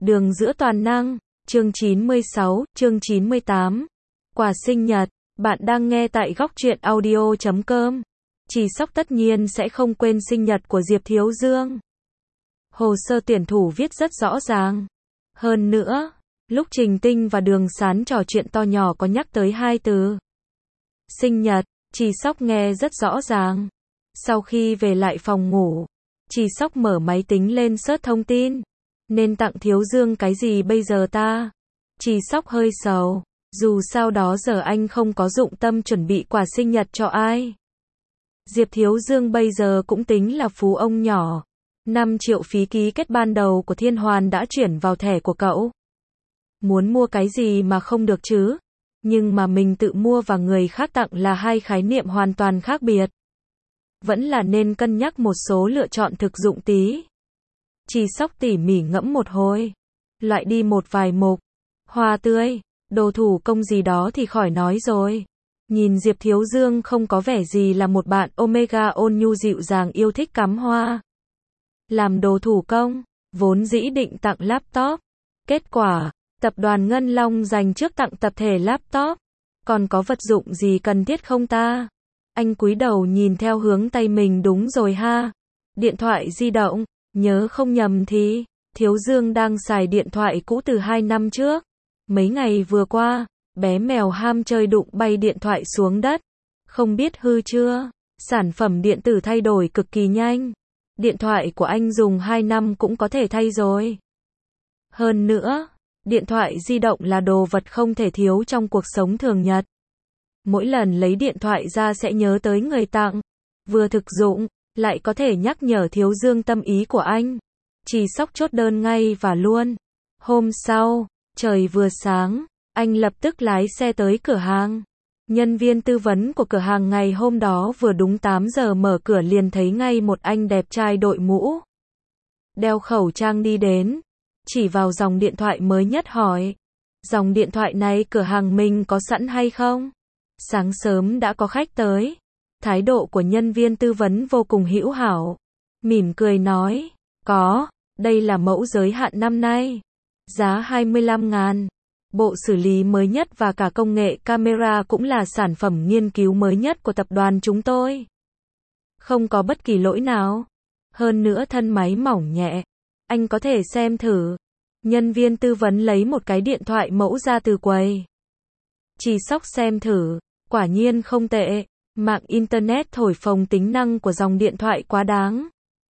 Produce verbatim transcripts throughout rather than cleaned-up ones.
Đường giữa toàn năng, chương chín mươi sáu, chương chín mươi tám. Quà sinh nhật, bạn đang nghe tại góc truyện audio chấm com. Chỉ Sóc tất nhiên sẽ không quên sinh nhật của Diệp Thiếu Dương. Hồ sơ tuyển thủ viết rất rõ ràng. Hơn nữa, lúc Trình Tinh và Đường Sán trò chuyện to nhỏ có nhắc tới hai từ sinh nhật, Chỉ Sóc nghe rất rõ ràng. Sau khi về lại phòng ngủ, Chỉ Sóc mở máy tính lên search thông tin. Nên tặng Thiếu Dương cái gì bây giờ ta? Chỉ Sóc hơi sầu. Dù sao đó giờ anh không có dụng tâm chuẩn bị quà sinh nhật cho ai. Diệp Thiếu Dương bây giờ cũng tính là phú ông nhỏ. năm triệu phí ký kết ban đầu của Thiên Hoàn đã chuyển vào thẻ của cậu. Muốn mua cái gì mà không được chứ? Nhưng mà mình tự mua và người khác tặng là hai khái niệm hoàn toàn khác biệt. Vẫn là nên cân nhắc một số lựa chọn thực dụng tí. Chỉ Sóc tỉ mỉ ngẫm một hồi. Loại đi một vài mục. Hoa tươi, đồ thủ công gì đó thì khỏi nói rồi. Nhìn Diệp Thiếu Dương không có vẻ gì là một bạn Omega ôn nhu dịu dàng yêu thích cắm hoa. Làm đồ thủ công, vốn dĩ định tặng laptop. Kết quả, tập đoàn Ngân Long dành trước tặng tập thể laptop. Còn có vật dụng gì cần thiết không ta? Anh cúi đầu nhìn theo hướng tay mình, đúng rồi ha. Điện thoại di động, nhớ không nhầm thì Thiếu Dương đang xài điện thoại cũ từ hai năm trước. Mấy ngày vừa qua, bé mèo ham chơi đụng bay điện thoại xuống đất. Không biết hư chưa? Sản phẩm điện tử thay đổi cực kỳ nhanh. Điện thoại của anh dùng hai năm cũng có thể thay rồi. Hơn nữa, điện thoại di động là đồ vật không thể thiếu trong cuộc sống thường nhật. Mỗi lần lấy điện thoại ra sẽ nhớ tới người tặng. Vừa thực dụng, lại có thể nhắc nhở Thiếu Dương tâm ý của anh. Chỉ Sóc chốt đơn ngay và luôn. Hôm sau, trời vừa sáng, anh lập tức lái xe tới cửa hàng. Nhân viên tư vấn của cửa hàng ngày hôm đó vừa đúng tám giờ mở cửa liền thấy ngay một anh đẹp trai đội mũ, đeo khẩu trang đi đến. Chỉ vào dòng điện thoại mới nhất hỏi. Dòng điện thoại này cửa hàng mình có sẵn hay không? Sáng sớm đã có khách tới. Thái độ của nhân viên tư vấn vô cùng hữu hảo. Mỉm cười nói, có, đây là mẫu giới hạn năm nay. Giá hai mươi lăm ngàn. Bộ xử lý mới nhất và cả công nghệ camera cũng là sản phẩm nghiên cứu mới nhất của tập đoàn chúng tôi. Không có bất kỳ lỗi nào. Hơn nữa thân máy mỏng nhẹ. Anh có thể xem thử. Nhân viên tư vấn lấy một cái điện thoại mẫu ra từ quầy. Chỉ Sóc xem thử. Quả nhiên không tệ. Mạng Internet thổi phồng tính năng của dòng điện thoại quá đáng.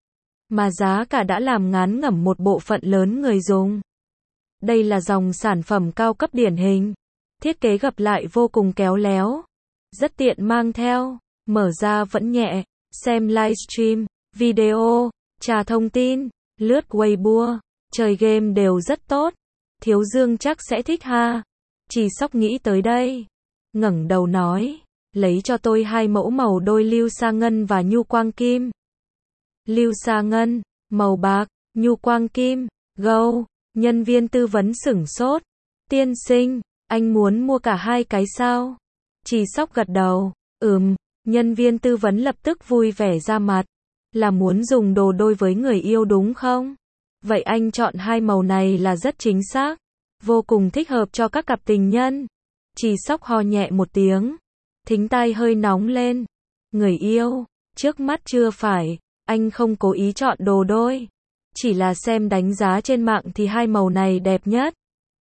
Mà giá cả đã làm ngán ngẩm một bộ phận lớn người dùng. Đây là dòng sản phẩm cao cấp điển hình. Thiết kế gập lại vô cùng khéo léo. Rất tiện mang theo. Mở ra vẫn nhẹ. Xem livestream, video, tra thông tin, lướt Weibo, chơi game đều rất tốt. Thiếu Dương chắc sẽ thích ha. Chỉ Sóc nghĩ tới đây. Ngẩng đầu nói. Lấy cho tôi hai mẫu màu đôi lưu sa ngân và nhu quang kim. Lưu sa ngân, màu bạc, nhu quang kim, gâu. Nhân viên tư vấn sửng sốt. Tiên sinh, anh muốn mua cả hai cái sao? Chỉ Sóc gật đầu. Ừm. Nhân viên tư vấn lập tức vui vẻ ra mặt. Là muốn dùng đồ đôi với người yêu đúng không? Vậy anh chọn hai màu này là rất chính xác. Vô cùng thích hợp cho các cặp tình nhân. Chỉ Sóc ho nhẹ một tiếng. Thính tai hơi nóng lên. Người yêu, trước mắt chưa phải. Anh không cố ý chọn đồ đôi. Chỉ là xem đánh giá trên mạng thì hai màu này đẹp nhất.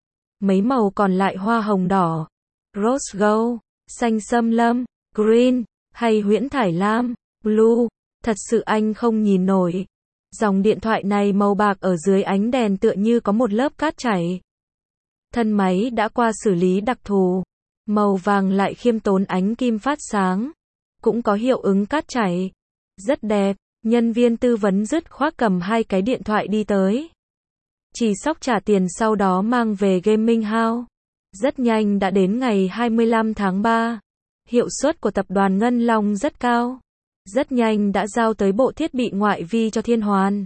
Mấy màu còn lại hoa hồng đỏ, rose gold, xanh xâm lâm, green, hay huyễn thải lam, blue. Thật sự anh không nhìn nổi. Dòng điện thoại này màu bạc ở dưới ánh đèn tựa như có một lớp cát chảy. Thân máy đã qua xử lý đặc thù. Màu vàng lại khiêm tốn ánh kim phát sáng. Cũng có hiệu ứng cát chảy. Rất đẹp. Nhân viên tư vấn dứt khoát cầm hai cái điện thoại đi tới. Chỉ Sóc trả tiền sau đó mang về gaming house. Rất nhanh đã đến ngày hai mươi lăm tháng ba. Hiệu suất của tập đoàn Ngân Long rất cao. Rất nhanh đã giao tới bộ thiết bị ngoại vi cho Thiên Hoàn.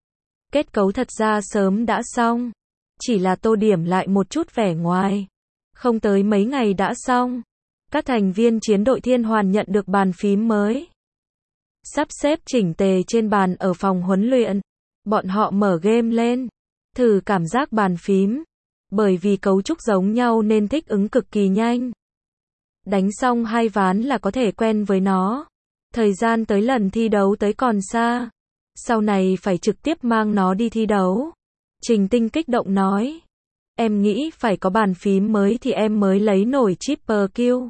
Kết cấu thật ra sớm đã xong. Chỉ là tô điểm lại một chút vẻ ngoài. Không tới mấy ngày đã xong. Các thành viên chiến đội Thiên Hoàn nhận được bàn phím mới. Sắp xếp chỉnh tề trên bàn ở phòng huấn luyện. Bọn họ mở game lên. Thử cảm giác bàn phím. Bởi vì cấu trúc giống nhau nên thích ứng cực kỳ nhanh. Đánh xong hai ván là có thể quen với nó. Thời gian tới lần thi đấu tới còn xa. Sau này phải trực tiếp mang nó đi thi đấu. Trình Tinh kích động nói. Em nghĩ phải có bàn phím mới thì em mới lấy nổi triple kill.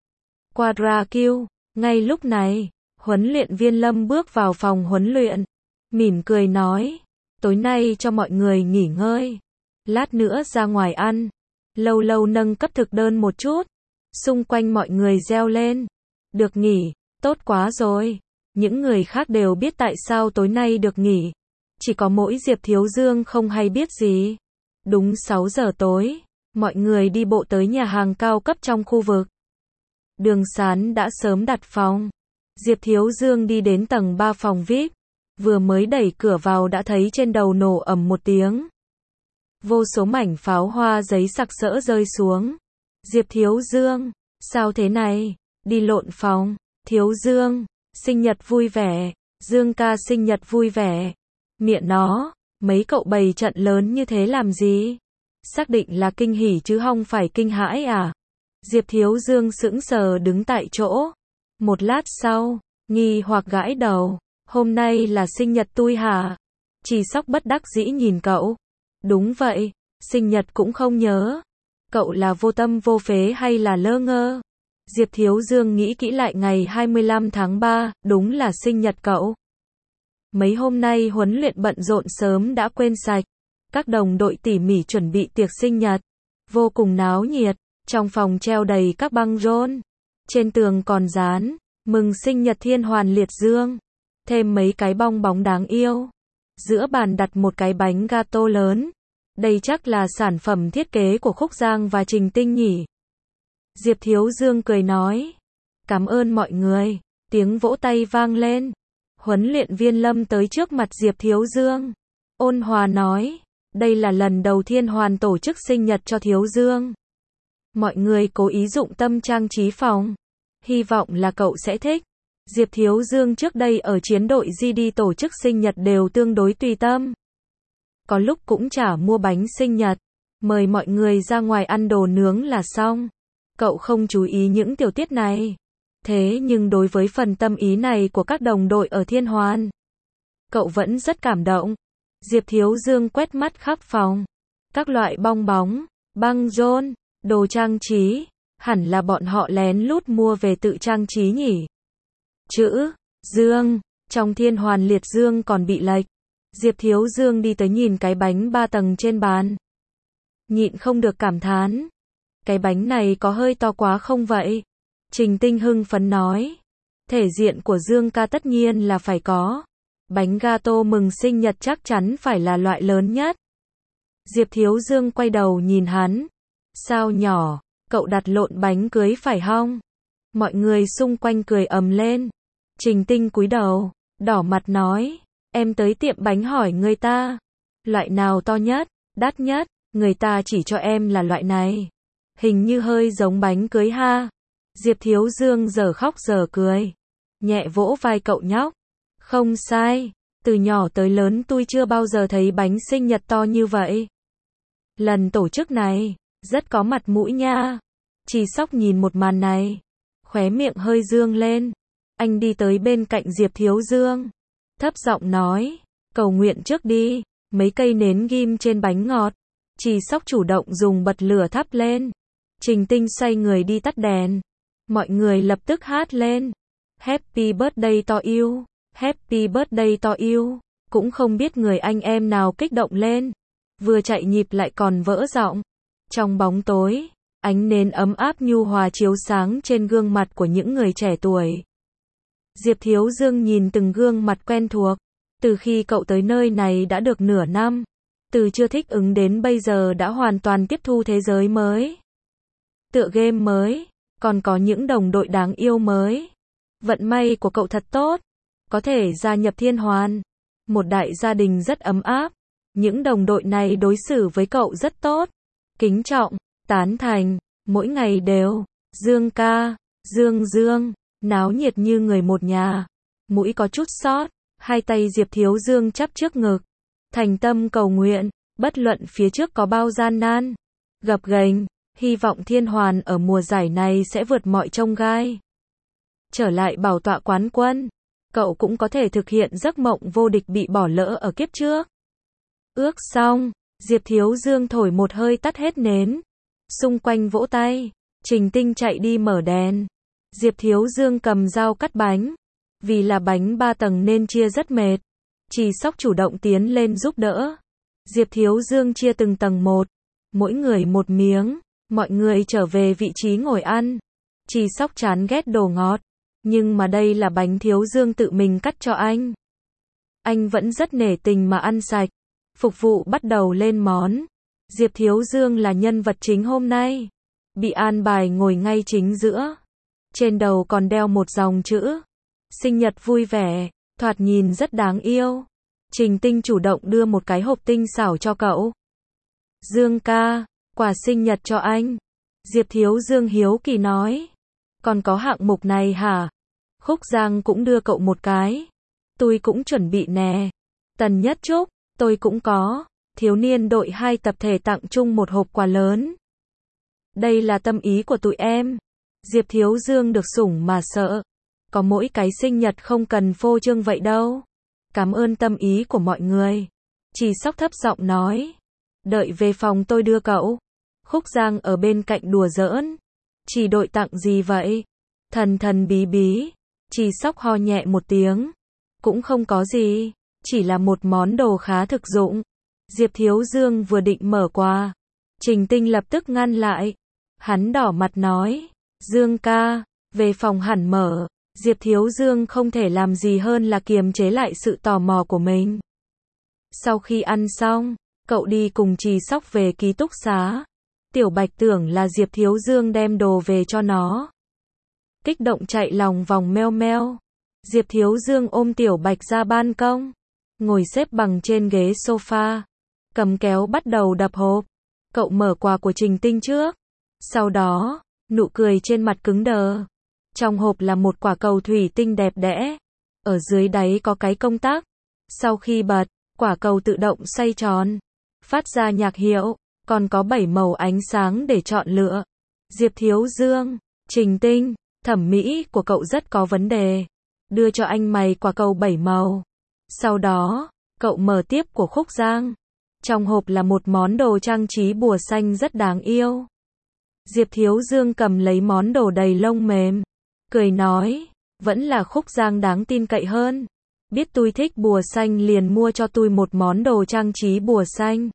Quadra kill. Ngay lúc này, huấn luyện viên Lâm bước vào phòng huấn luyện. Mỉm cười nói. Tối nay cho mọi người nghỉ ngơi. Lát nữa ra ngoài ăn. Lâu lâu nâng cấp thực đơn một chút. Xung quanh mọi người reo lên. Được nghỉ, tốt quá rồi. Những người khác đều biết tại sao tối nay được nghỉ. Chỉ có mỗi Diệp Thiếu Dương không hay biết gì. Đúng sáu giờ tối, mọi người đi bộ tới nhà hàng cao cấp trong khu vực. Đường Sán đã sớm đặt phòng. Diệp Thiếu Dương đi đến tầng ba phòng vi ai pi. Vừa mới đẩy cửa vào đã thấy trên đầu nổ ầm một tiếng. Vô số mảnh pháo hoa giấy sặc sỡ rơi xuống. Diệp Thiếu Dương, sao thế này? Đi lộn phòng. Thiếu Dương, sinh nhật vui vẻ. Dương ca sinh nhật vui vẻ. Miệng nó, mấy cậu bày trận lớn như thế làm gì? Xác định là kinh hỉ chứ không phải kinh hãi à? Diệp Thiếu Dương sững sờ đứng tại chỗ. Một lát sau, nghi hoặc gãi đầu. Hôm nay là sinh nhật tôi hả? Chỉ Sóc bất đắc dĩ nhìn cậu. Đúng vậy, sinh nhật cũng không nhớ. Cậu là vô tâm vô phế hay là lơ ngơ? Diệp Thiếu Dương nghĩ kỹ lại ngày hai mươi lăm tháng ba, đúng là sinh nhật cậu. Mấy hôm nay huấn luyện bận rộn sớm đã quên sạch. Các đồng đội tỉ mỉ chuẩn bị tiệc sinh nhật. Vô cùng náo nhiệt. Trong phòng treo đầy các băng rôn. Trên tường còn dán. Mừng sinh nhật Thiên Hoàn Liệt Dương. Thêm mấy cái bong bóng đáng yêu. Giữa bàn đặt một cái bánh gato lớn. Đây chắc là sản phẩm thiết kế của Khúc Giang và Trình Tinh nhỉ. Diệp Thiếu Dương cười nói. Cảm ơn mọi người. Tiếng vỗ tay vang lên. Huấn luyện viên Lâm tới trước mặt Diệp Thiếu Dương. Ôn hòa nói. Đây là lần đầu Thiên Hoàn tổ chức sinh nhật cho Thiếu Dương. Mọi người cố ý dụng tâm trang trí phòng. Hy vọng là cậu sẽ thích. Diệp Thiếu Dương trước đây ở chiến đội giê đê tổ chức sinh nhật đều tương đối tùy tâm. Có lúc cũng chả mua bánh sinh nhật. Mời mọi người ra ngoài ăn đồ nướng là xong. Cậu không chú ý những tiểu tiết này. Thế nhưng đối với phần tâm ý này của các đồng đội ở Thiên Hoàn, cậu vẫn rất cảm động. Diệp Thiếu Dương quét mắt khắp phòng. Các loại bong bóng, băng rôn, đồ trang trí. Hẳn là bọn họ lén lút mua về tự trang trí nhỉ. Chữ Dương trong Thiên Hoàn Liệt Dương còn bị lệch. Diệp Thiếu Dương đi tới nhìn cái bánh ba tầng trên bàn. Nhịn không được cảm thán. Cái bánh này có hơi to quá không vậy? Trình Tinh hưng phấn nói. Thể diện của Dương ca tất nhiên là phải có. Bánh gato mừng sinh nhật chắc chắn phải là loại lớn nhất. Diệp Thiếu Dương quay đầu nhìn hắn. Sao nhỏ, cậu đặt lộn bánh cưới phải không? Mọi người xung quanh cười ầm lên. Trình Tinh cúi đầu, đỏ mặt nói. Em tới tiệm bánh hỏi người ta. Loại nào to nhất, đắt nhất, người ta chỉ cho em là loại này. Hình như hơi giống bánh cưới ha. Diệp Thiếu Dương giờ khóc giờ cười. Nhẹ vỗ vai cậu nhóc. Không sai, từ nhỏ tới lớn tôi chưa bao giờ thấy bánh sinh nhật to như vậy. Lần tổ chức này, rất có mặt mũi nha. Chỉ Sóc nhìn một màn này. Khóe miệng hơi dương lên. Anh đi tới bên cạnh Diệp Thiếu Dương. Thấp giọng nói. Cầu nguyện trước đi. Mấy cây nến ghim trên bánh ngọt. Chỉ Sóc chủ động dùng bật lửa thắp lên. Trình Tinh xoay người đi tắt đèn. Mọi người lập tức hát lên. Happy birthday to you. Happy birthday to you. Cũng không biết người anh em nào kích động lên. Vừa chạy nhịp lại còn vỡ giọng. Trong bóng tối, ánh nến ấm áp nhu hòa chiếu sáng trên gương mặt của những người trẻ tuổi. Diệp Thiếu Dương nhìn từng gương mặt quen thuộc. Từ khi cậu tới nơi này đã được nửa năm. Từ chưa thích ứng đến bây giờ đã hoàn toàn tiếp thu thế giới mới. Tựa game mới. Còn có những đồng đội đáng yêu mới. Vận may của cậu thật tốt. Có thể gia nhập Thiên Hoàn. Một đại gia đình rất ấm áp. Những đồng đội này đối xử với cậu rất tốt. Kính trọng, tán thành, mỗi ngày đều. Dương ca, Dương Dương, náo nhiệt như người một nhà. Mũi có chút sót. Hai tay Diệp Thiếu Dương chắp trước ngực. Thành tâm cầu nguyện. Bất luận phía trước có bao gian nan, gập ghềnh, hy vọng Thiên Hoàn ở mùa giải này sẽ vượt mọi chông gai. Trở lại bảo tọa quán quân, cậu cũng có thể thực hiện giấc mộng vô địch bị bỏ lỡ ở kiếp trước. Ước xong, Diệp Thiếu Dương thổi một hơi tắt hết nến. Xung quanh vỗ tay, Trình Tinh chạy đi mở đèn. Diệp Thiếu Dương cầm dao cắt bánh. Vì là bánh ba tầng nên chia rất mệt. Trì Sóc chủ động tiến lên giúp đỡ. Diệp Thiếu Dương chia từng tầng một. Mỗi người một miếng. Mọi người trở về vị trí ngồi ăn. Trì Sóc chán ghét đồ ngọt. Nhưng mà đây là bánh Thiếu Dương tự mình cắt cho anh. Anh vẫn rất nể tình mà ăn sạch. Phục vụ bắt đầu lên món. Diệp Thiếu Dương là nhân vật chính hôm nay. Bị an bài ngồi ngay chính giữa. Trên đầu còn đeo một dòng chữ. Sinh nhật vui vẻ, thoạt nhìn rất đáng yêu. Trình Tinh chủ động đưa một cái hộp tinh xảo cho cậu. Dương ca, quà sinh nhật cho anh. Diệp Thiếu Dương hiếu kỳ nói. Còn có hạng mục này hả? Khúc Giang cũng đưa cậu một cái. Tôi cũng chuẩn bị nè. Tần Nhất Trúc, tôi cũng có. Thiếu niên đội hai tập thể tặng chung một hộp quà lớn. Đây là tâm ý của tụi em. Diệp Thiếu Dương được sủng mà sợ. Có mỗi cái sinh nhật không cần phô trương vậy đâu. Cảm ơn tâm ý của mọi người. Trì Sóc thấp giọng nói. Đợi về phòng tôi đưa cậu. Khúc Giang ở bên cạnh đùa giỡn. Trì đội tặng gì vậy? Thần thần bí bí. Trì Sóc ho nhẹ một tiếng. Cũng không có gì. Chỉ là một món đồ khá thực dụng. Diệp Thiếu Dương vừa định mở quà. Trình Tinh lập tức ngăn lại. Hắn đỏ mặt nói. Dương ca, về phòng hẳn mở. Diệp Thiếu Dương không thể làm gì hơn là kiềm chế lại sự tò mò của mình. Sau khi ăn xong, cậu đi cùng Trì Sóc về ký túc xá. Tiểu Bạch tưởng là Diệp Thiếu Dương đem đồ về cho nó. Kích động chạy lòng vòng meo meo. Diệp Thiếu Dương ôm Tiểu Bạch ra ban công. Ngồi xếp bằng trên ghế sofa. Cầm kéo bắt đầu đập hộp. Cậu mở quà của Trình Tinh trước. Sau đó, nụ cười trên mặt cứng đờ. Trong hộp là một quả cầu thủy tinh đẹp đẽ. Ở dưới đáy có cái công tắc. Sau khi bật, quả cầu tự động xoay tròn. Phát ra nhạc hiệu. Còn có bảy màu ánh sáng để chọn lựa. Diệp Thiếu Dương, Trình Tinh, thẩm mỹ của cậu rất có vấn đề. Đưa cho anh mày quả cầu bảy màu. Sau đó, cậu mở tiếp của Khúc Giang. Trong hộp là một món đồ trang trí bùa xanh rất đáng yêu. Diệp Thiếu Dương cầm lấy món đồ đầy lông mềm. Cười nói, vẫn là Khúc Giang đáng tin cậy hơn. Biết tôi thích bùa xanh liền mua cho tôi một món đồ trang trí bùa xanh.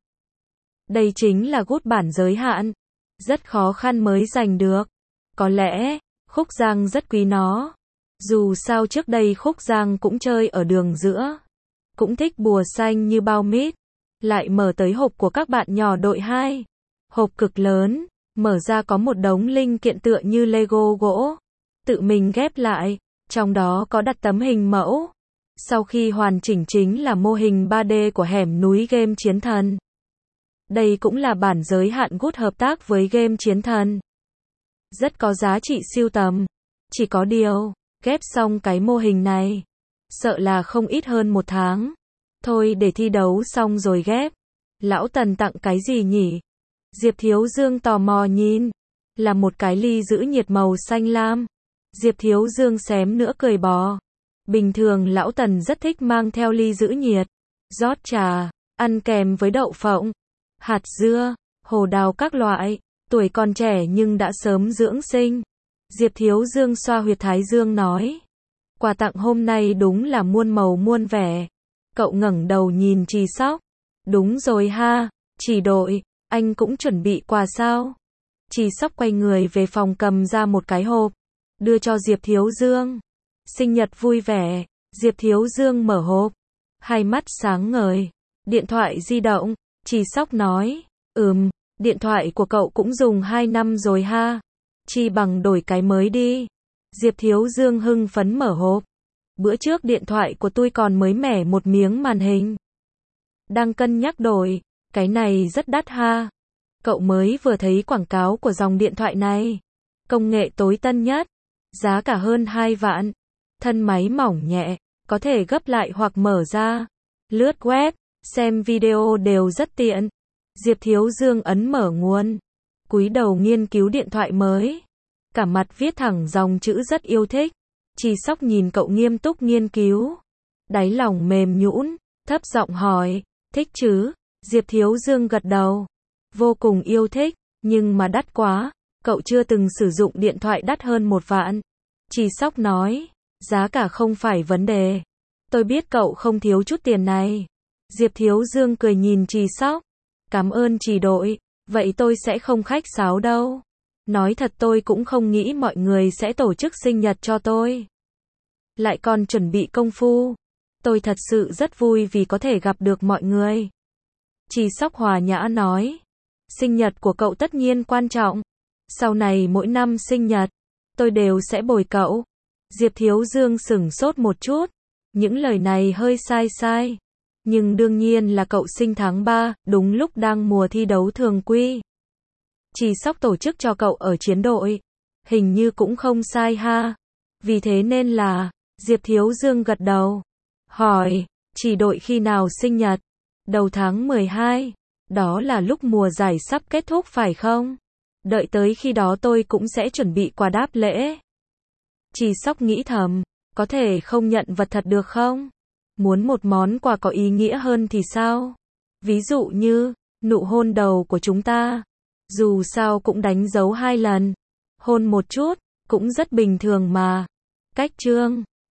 Đây chính là gút bản giới hạn. Rất khó khăn mới giành được. Có lẽ, Khúc Giang rất quý nó. Dù sao trước đây Khúc Giang cũng chơi ở đường giữa. Cũng thích bùa xanh như bao mít. Lại mở tới hộp của các bạn nhỏ đội hai. Hộp cực lớn. Mở ra có một đống linh kiện tựa như Lego gỗ. Tự mình ghép lại. Trong đó có đặt tấm hình mẫu. Sau khi hoàn chỉnh chính là mô hình ba D của hẻm núi game Chiến Thần. Đây cũng là bản giới hạn gút hợp tác với game Chiến Thần. Rất có giá trị sưu tầm. Chỉ có điều, ghép xong cái mô hình này. Sợ là không ít hơn một tháng. Thôi để thi đấu xong rồi ghép. Lão Tần tặng cái gì nhỉ? Diệp Thiếu Dương tò mò nhìn. Là một cái ly giữ nhiệt màu xanh lam. Diệp Thiếu Dương xém nữa cười bò. Bình thường Lão Tần rất thích mang theo ly giữ nhiệt. Rót trà, ăn kèm với đậu phộng, hạt dưa, hồ đào các loại. Tuổi còn trẻ nhưng đã sớm dưỡng sinh. Diệp Thiếu Dương xoa huyệt thái dương nói. Quà tặng hôm nay đúng là muôn màu muôn vẻ. Cậu ngẩng đầu nhìn Trì Sóc. Đúng rồi ha, Trì đội, anh cũng chuẩn bị quà sao? Trì Sóc quay người về phòng cầm ra một cái hộp. Đưa cho Diệp Thiếu Dương. Sinh nhật vui vẻ. Diệp Thiếu Dương mở hộp. Hai mắt sáng ngời. Điện thoại di động. Trì Sóc nói. Ừm, điện thoại của cậu cũng dùng hai năm rồi ha. Chi bằng đổi cái mới đi. Diệp Thiếu Dương hưng phấn mở hộp. Bữa trước điện thoại của tôi còn mới mẻ một miếng màn hình. Đang cân nhắc đổi. Cái này rất đắt ha. Cậu mới vừa thấy quảng cáo của dòng điện thoại này. Công nghệ tối tân nhất. Giá cả hơn hai vạn. Thân máy mỏng nhẹ. Có thể gấp lại hoặc mở ra. Lướt web. Xem video đều rất tiện. Diệp Thiếu Dương ấn mở nguồn. Cúi đầu nghiên cứu điện thoại mới. Cả mặt viết thẳng dòng chữ rất yêu thích. Trì Sóc nhìn cậu nghiêm túc nghiên cứu. Đáy lòng mềm nhũn, thấp giọng hỏi, thích chứ? Diệp Thiếu Dương gật đầu. Vô cùng yêu thích, nhưng mà đắt quá. Cậu chưa từng sử dụng điện thoại đắt hơn một vạn. Trì Sóc nói, giá cả không phải vấn đề. Tôi biết cậu không thiếu chút tiền này. Diệp Thiếu Dương cười nhìn Trì Sóc. Cảm ơn Trì đội, vậy tôi sẽ không khách sáo đâu. Nói thật tôi cũng không nghĩ mọi người sẽ tổ chức sinh nhật cho tôi. Lại còn chuẩn bị công phu. Tôi thật sự rất vui vì có thể gặp được mọi người. Trì Sóc hòa nhã nói. Sinh nhật của cậu tất nhiên quan trọng. Sau này mỗi năm sinh nhật, tôi đều sẽ bồi cậu. Diệp Thiếu Dương sửng sốt một chút. Những lời này hơi sai sai. Nhưng đương nhiên là cậu sinh tháng ba, đúng lúc đang mùa thi đấu thường quy. Trì Sóc tổ chức cho cậu ở chiến đội. Hình như cũng không sai ha. Vì thế nên là, Diệp Thiếu Dương gật đầu. Hỏi, Trì đội khi nào sinh nhật? Đầu tháng mười hai. Đó là lúc mùa giải sắp kết thúc phải không? Đợi tới khi đó tôi cũng sẽ chuẩn bị quà đáp lễ. Trì Sóc nghĩ thầm, có thể không nhận vật thật được không? Muốn một món quà có ý nghĩa hơn thì sao? Ví dụ như, nụ hôn đầu của chúng ta. Dù sao cũng đánh dấu hai lần. Hôn một chút, cũng rất bình thường mà. Cách trương.